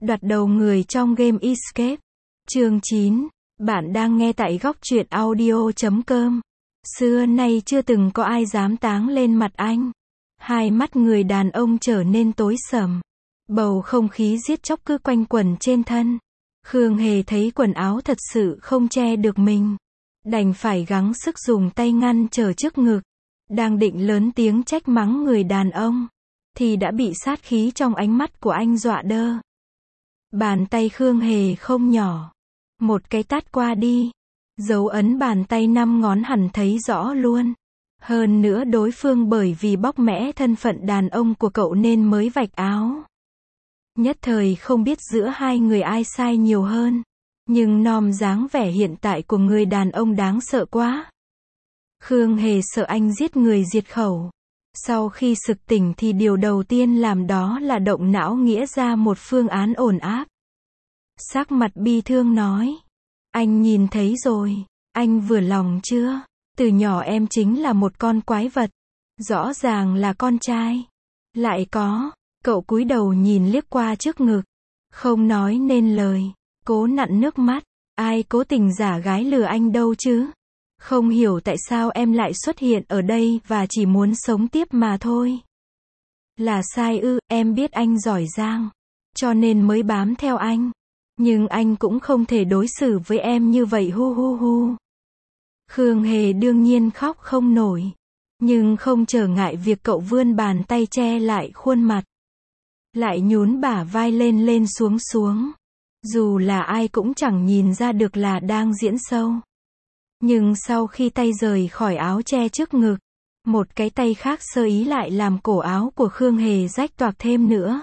Đoạt đầu người trong game Escape. Chương 9. Bạn đang nghe tại góc truyện audio.com. Xưa nay chưa từng có ai dám táng lên mặt anh. Hai mắt người đàn ông trở nên tối sầm. Bầu không khí giết chóc cứ quanh quẩn trên thân. Khương Hề thấy quần áo thật sự không che được mình. Đành phải gắng sức dùng tay ngăn trở trước ngực. Đang định lớn tiếng trách mắng người đàn ông, thì đã bị sát khí trong ánh mắt của anh dọa đơ. Bàn tay Khương Hề không nhỏ. Một cái tát qua đi. Dấu ấn bàn tay 5 ngón hẳn thấy rõ luôn. Hơn nữa đối phương bởi vì bóc mẽ thân phận đàn ông của cậu nên mới vạch áo. Nhất thời không biết giữa hai người ai sai nhiều hơn. Nhưng nom dáng vẻ hiện tại của người đàn ông đáng sợ quá. Khương Hề sợ anh giết người diệt khẩu. Sau khi sực tỉnh thì điều đầu tiên làm đó là động não nghĩ ra một phương án ổn áp. Sắc mặt bi thương nói. Anh nhìn thấy rồi. Anh vừa lòng chưa? Từ nhỏ em chính là một con quái vật. Rõ ràng là con trai. Lại có. Cậu cúi đầu nhìn liếc qua trước ngực. Không nói nên lời. Cố nặn nước mắt. Ai cố tình giả gái lừa anh đâu chứ? Không hiểu tại sao em lại xuất hiện ở đây và chỉ muốn sống tiếp mà thôi. Là sai ư? Em biết anh giỏi giang, cho nên mới bám theo anh. Nhưng anh cũng không thể đối xử với em như vậy hu hu hu. Khương Hề đương nhiên khóc không nổi. Nhưng không trở ngại việc cậu vươn bàn tay che lại khuôn mặt. Lại nhún bả vai lên lên xuống xuống. Dù là ai cũng chẳng nhìn ra được là đang diễn sâu. Nhưng sau khi tay rời khỏi áo che trước ngực, một cái tay khác sơ ý lại làm cổ áo của Khương Hề rách toạc thêm nữa.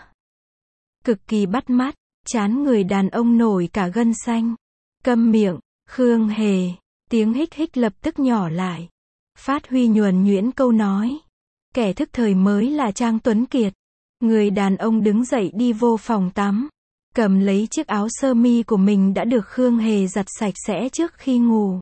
Cực kỳ bắt mắt, trán người đàn ông nổi cả gân xanh. Câm miệng, Khương Hề. Tiếng hích hích lập tức nhỏ lại. Phát huy nhuần nhuyễn câu nói. Kẻ thức thời mới là Trang Tuấn Kiệt. Người đàn ông đứng dậy đi vô phòng tắm. Cầm lấy chiếc áo sơ mi của mình đã được Khương Hề giặt sạch sẽ trước khi ngủ.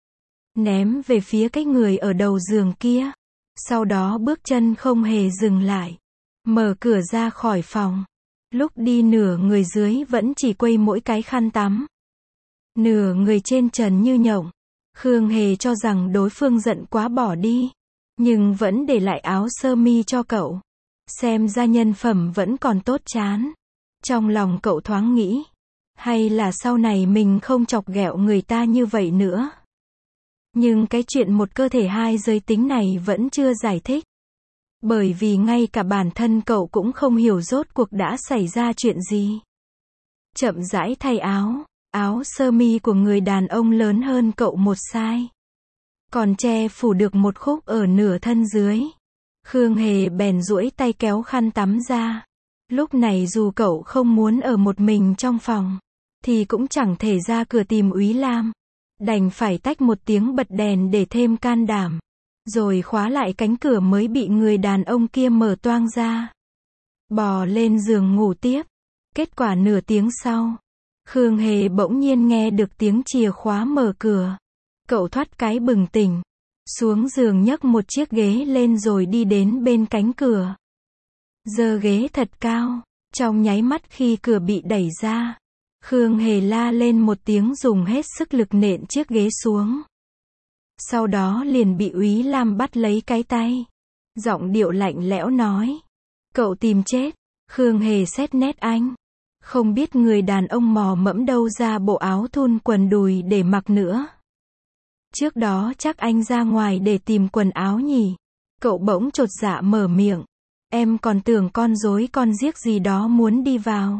Ném về phía cái người ở đầu giường kia. Sau đó bước chân không hề dừng lại. Mở cửa ra khỏi phòng. Lúc đi nửa người dưới vẫn chỉ quây mỗi cái khăn tắm. Nửa người trên trần như nhộng. Khương Hề cho rằng đối phương giận quá bỏ đi. Nhưng vẫn để lại áo sơ mi cho cậu. Xem ra nhân phẩm vẫn còn tốt chán. Trong lòng cậu thoáng nghĩ. Hay là sau này mình không chọc ghẹo người ta như vậy nữa. Nhưng cái chuyện một cơ thể hai giới tính này vẫn chưa giải thích. Bởi vì ngay cả bản thân cậu cũng không hiểu rốt cuộc đã xảy ra chuyện gì. Chậm rãi thay áo. Áo sơ mi của người đàn ông lớn hơn cậu một size. Còn che phủ được một khúc ở nửa thân dưới. Khương Hề bèn duỗi tay kéo khăn tắm ra. Lúc này dù cậu không muốn ở một mình trong phòng, thì cũng chẳng thể ra cửa tìm Úy Lam. Đành phải tách một tiếng bật đèn để thêm can đảm. Rồi khóa lại cánh cửa mới bị người đàn ông kia mở toang ra. Bò lên giường ngủ tiếp. Kết quả nửa tiếng sau, Khương Hề bỗng nhiên nghe được tiếng chìa khóa mở cửa. Cậu thoát cái bừng tỉnh. Xuống giường nhấc một chiếc ghế lên rồi đi đến bên cánh cửa. Giơ ghế thật cao. Trong nháy mắt khi cửa bị đẩy ra, Khương Hề la lên một tiếng dùng hết sức lực nện chiếc ghế xuống. Sau đó liền bị Úy Lam bắt lấy cái tay. Giọng điệu lạnh lẽo nói. Cậu tìm chết. Khương Hề xét nét anh. Không biết người đàn ông mò mẫm đâu ra bộ áo thun quần đùi để mặc nữa. Trước đó chắc anh ra ngoài để tìm quần áo nhỉ. Cậu bỗng chột dạ mở miệng. Em còn tưởng con rối con giếc gì đó muốn đi vào.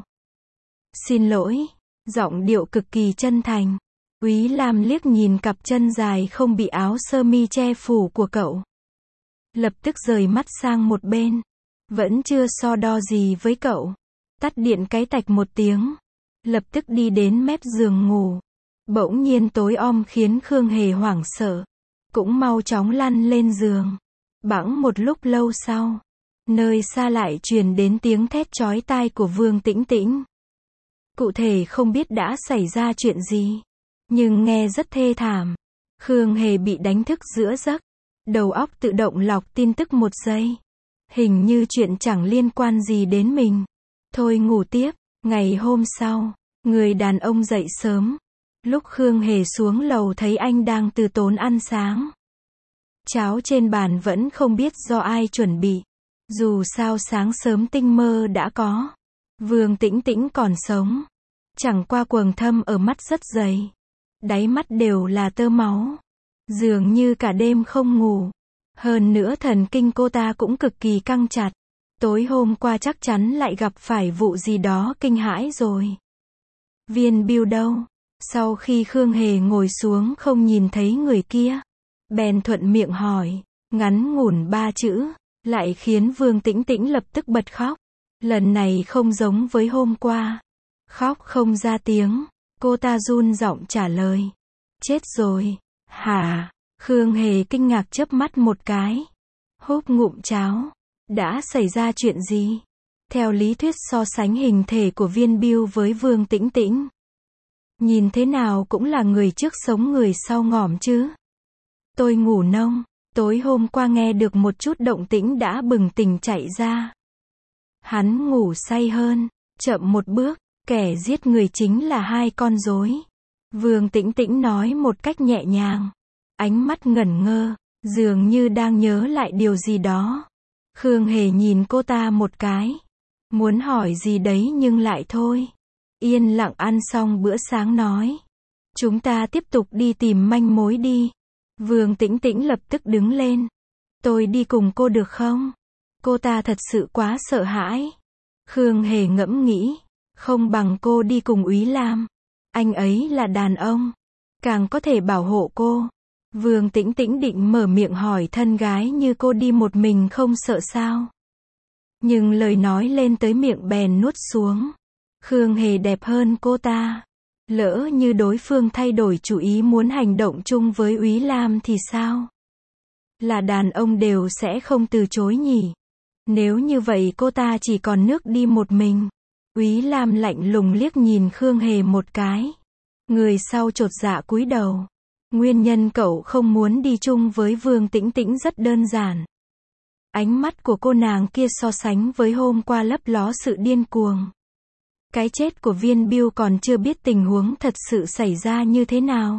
Xin lỗi. Giọng điệu cực kỳ chân thành. Úy Lam liếc nhìn cặp chân dài không bị áo sơ mi che phủ của cậu. Lập tức rời mắt sang một bên. Vẫn chưa so đo gì với cậu. Tắt điện cái tạch một tiếng. Lập tức đi đến mép giường ngủ. Bỗng nhiên tối om khiến Khương Hề hoảng sợ. Cũng mau chóng lăn lên giường. Bẵng một lúc lâu sau, nơi xa lại truyền đến tiếng thét chói tai của Vương Tĩnh Tĩnh. Cụ thể không biết đã xảy ra chuyện gì, nhưng nghe rất thê thảm. Khương Hề bị đánh thức giữa giấc. Đầu óc tự động lọc tin tức một giây. Hình như chuyện chẳng liên quan gì đến mình. Thôi ngủ tiếp. Ngày hôm sau, người đàn ông dậy sớm. Lúc Khương Hề xuống lầu thấy anh đang từ tốn ăn sáng. Cháo trên bàn vẫn không biết do ai chuẩn bị. Dù sao sáng sớm tinh mơ đã có. Vương Tĩnh Tĩnh còn sống. Chẳng qua quầng thâm ở mắt rất dày. Đáy mắt đều là tơ máu. Dường như cả đêm không ngủ. Hơn nữa thần kinh cô ta cũng cực kỳ căng chặt. Tối hôm qua chắc chắn lại gặp phải vụ gì đó kinh hãi rồi. Viên Bưu đâu? Sau khi Khương Hề ngồi xuống không nhìn thấy người kia. Bèn thuận miệng hỏi. Ngắn ngủn 3 chữ. Lại khiến Vương Tĩnh Tĩnh lập tức bật khóc. Lần này không giống với hôm qua. Khóc không ra tiếng. Cô ta run giọng trả lời. Chết rồi. Hả? Khương Hề kinh ngạc chớp mắt một cái. Húp ngụm cháo. Đã xảy ra chuyện gì? Theo lý thuyết so sánh hình thể của Viên Bưu với Vương Tĩnh Tĩnh. Nhìn thế nào cũng là người trước sống người sau ngỏm chứ. Tôi ngủ nông. Tối hôm qua nghe được một chút động tĩnh đã bừng tỉnh chạy ra. Hắn ngủ say hơn. Chậm một bước. Kẻ giết người chính là 2 con rối. Vương Tĩnh Tĩnh nói một cách nhẹ nhàng. Ánh mắt ngẩn ngơ. Dường như đang nhớ lại điều gì đó. Khương Hề nhìn cô ta một cái. Muốn hỏi gì đấy nhưng lại thôi. Yên lặng ăn xong bữa sáng nói. Chúng ta tiếp tục đi tìm manh mối đi. Vương Tĩnh Tĩnh lập tức đứng lên. Tôi đi cùng cô được không? Cô ta thật sự quá sợ hãi. Khương Hề ngẫm nghĩ. Không bằng cô đi cùng Úy Lam. Anh ấy là đàn ông. Càng có thể bảo hộ cô. Vương Tĩnh Tĩnh định mở miệng hỏi thân gái như cô đi một mình không sợ sao. Nhưng lời nói lên tới miệng bèn nuốt xuống. Khương Hề đẹp hơn cô ta. Lỡ như đối phương thay đổi chủ ý muốn hành động chung với Úy Lam thì sao? Là đàn ông đều sẽ không từ chối nhỉ. Nếu như vậy cô ta chỉ còn nước đi một mình. Úy Lam lạnh lùng liếc nhìn Khương Hề một cái. Người sau chột dạ cúi đầu. Nguyên nhân cậu không muốn đi chung với Vương Tĩnh Tĩnh rất đơn giản. Ánh mắt của cô nàng kia so sánh với hôm qua lấp ló sự điên cuồng. Cái chết của Viên Bưu còn chưa biết tình huống thật sự xảy ra như thế nào.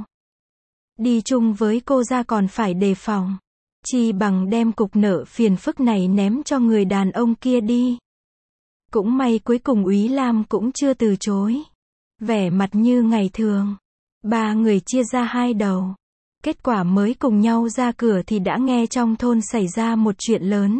Đi chung với cô ra còn phải đề phòng. Chi bằng đem cục nợ phiền phức này ném cho người đàn ông kia đi. Cũng may cuối cùng Úy Lam cũng chưa từ chối. Vẻ mặt như ngày thường. 3 người chia ra 2 đầu. Kết quả mới cùng nhau ra cửa thì đã nghe trong thôn xảy ra một chuyện lớn.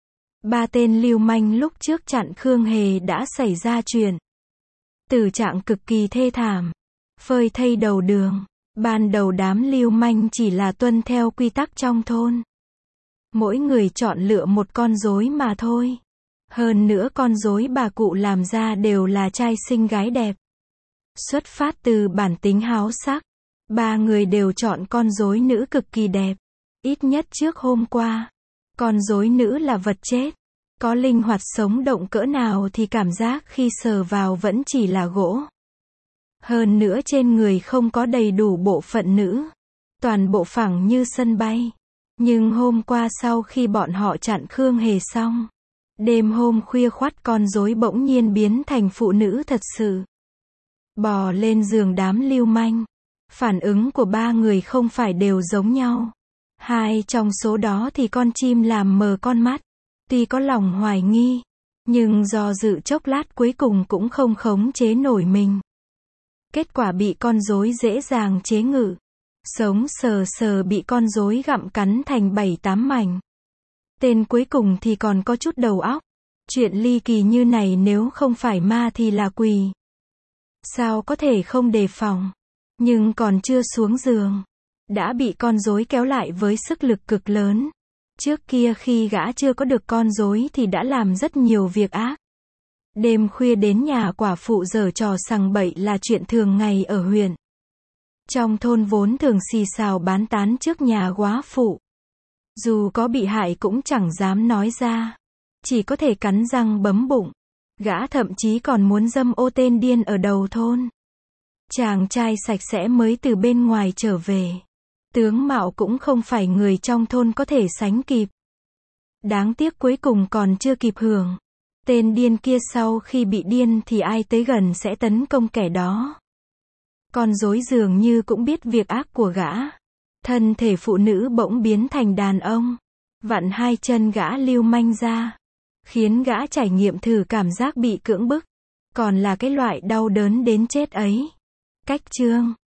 3 tên lưu manh lúc trước chặn Khương Hề đã xảy ra chuyện. Tử trạng cực kỳ thê thảm. Phơi thây đầu đường. Ban đầu đám lưu manh chỉ là tuân theo quy tắc trong thôn. Mỗi người chọn lựa một con rối mà thôi. Hơn nữa con rối bà cụ làm ra đều là trai xinh gái đẹp. Xuất phát từ bản tính háo sắc. 3 người đều chọn con rối nữ cực kỳ đẹp. Ít nhất trước hôm qua. Con rối nữ là vật chết. Có linh hoạt sống động cỡ nào thì cảm giác khi sờ vào vẫn chỉ là gỗ. Hơn nữa trên người không có đầy đủ bộ phận nữ. Toàn bộ phẳng như sân bay. Nhưng hôm qua sau khi bọn họ chặn Khương Hề xong. Đêm hôm khuya khoắt con rối bỗng nhiên biến thành phụ nữ thật sự. Bò lên giường đám lưu manh. Phản ứng của 3 người không phải đều giống nhau. 2 trong số đó thì con chim làm mờ con mắt. Tuy có lòng hoài nghi. Nhưng do dự chốc lát cuối cùng cũng không khống chế nổi mình. Kết quả bị con rối dễ dàng chế ngự. Sống sờ sờ bị con rối gặm cắn thành 7-8 mảnh. Tên cuối cùng thì còn có chút đầu óc. Chuyện ly kỳ như này nếu không phải ma thì là quỷ. Sao có thể không đề phòng. Nhưng còn chưa xuống giường. Đã bị con rối kéo lại với sức lực cực lớn. Trước kia khi gã chưa có được con rối thì đã làm rất nhiều việc ác. Đêm khuya đến nhà quả phụ giở trò sằng bậy là chuyện thường ngày ở huyện. Trong thôn vốn thường xì xào bán tán trước nhà góa phụ. Dù có bị hại cũng chẳng dám nói ra. Chỉ có thể cắn răng bấm bụng. Gã thậm chí còn muốn dâm ô tên điên ở đầu thôn. Chàng trai sạch sẽ mới từ bên ngoài trở về. Tướng mạo cũng không phải người trong thôn có thể sánh kịp. Đáng tiếc cuối cùng còn chưa kịp hưởng. Tên điên kia sau khi bị điên thì ai tới gần sẽ tấn công kẻ đó. Con rối dường như cũng biết việc ác của gã. Thân thể phụ nữ bỗng biến thành đàn ông. Vặn hai chân gã lưu manh ra. Khiến gã trải nghiệm thử cảm giác bị cưỡng bức. Còn là cái loại đau đớn đến chết ấy. Cách chương